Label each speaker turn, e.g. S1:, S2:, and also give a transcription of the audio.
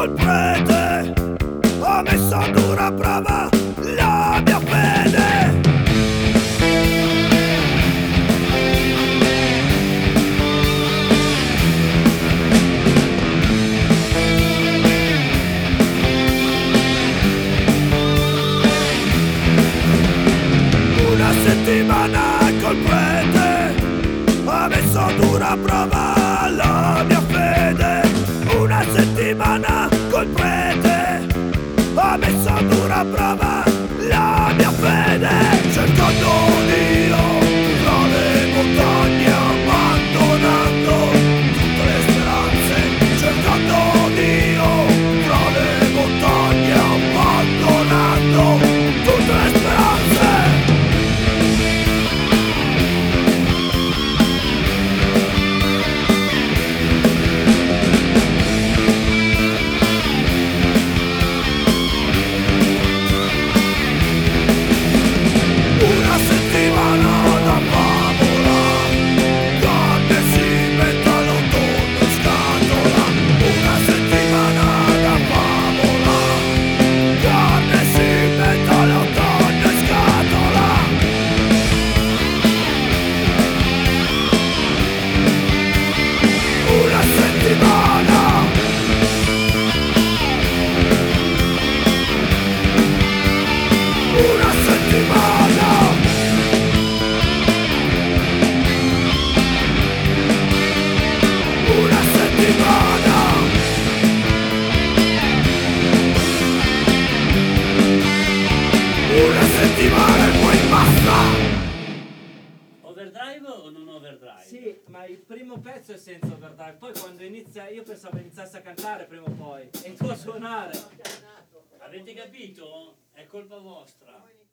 S1: col prete, ho messo a dura prova la mia fede. Una settimana col prete, ho messo a dura prova la mia fede. Una settimana col prete, ho messo a dura prova la mia fede. Cercando Dio tra le montagne, abbandonando tutte le speranze. Cercando Dio tra le montagne, abbandonando tutte le speranze. Una settimana da favola, carne si mettono tonno in scatola. Una settimana da favola, carne si mettono tonno in scatola. Una settimana. Una settimana. Una settimana. Una settimana e poi basta.
S2: Overdrive o non overdrive?
S3: Sì, ma il primo pezzo è senza overdrive, poi quando inizia, io pensavo iniziasse a cantare prima o poi, e tu a suonare.
S2: Avete capito? È colpa vostra.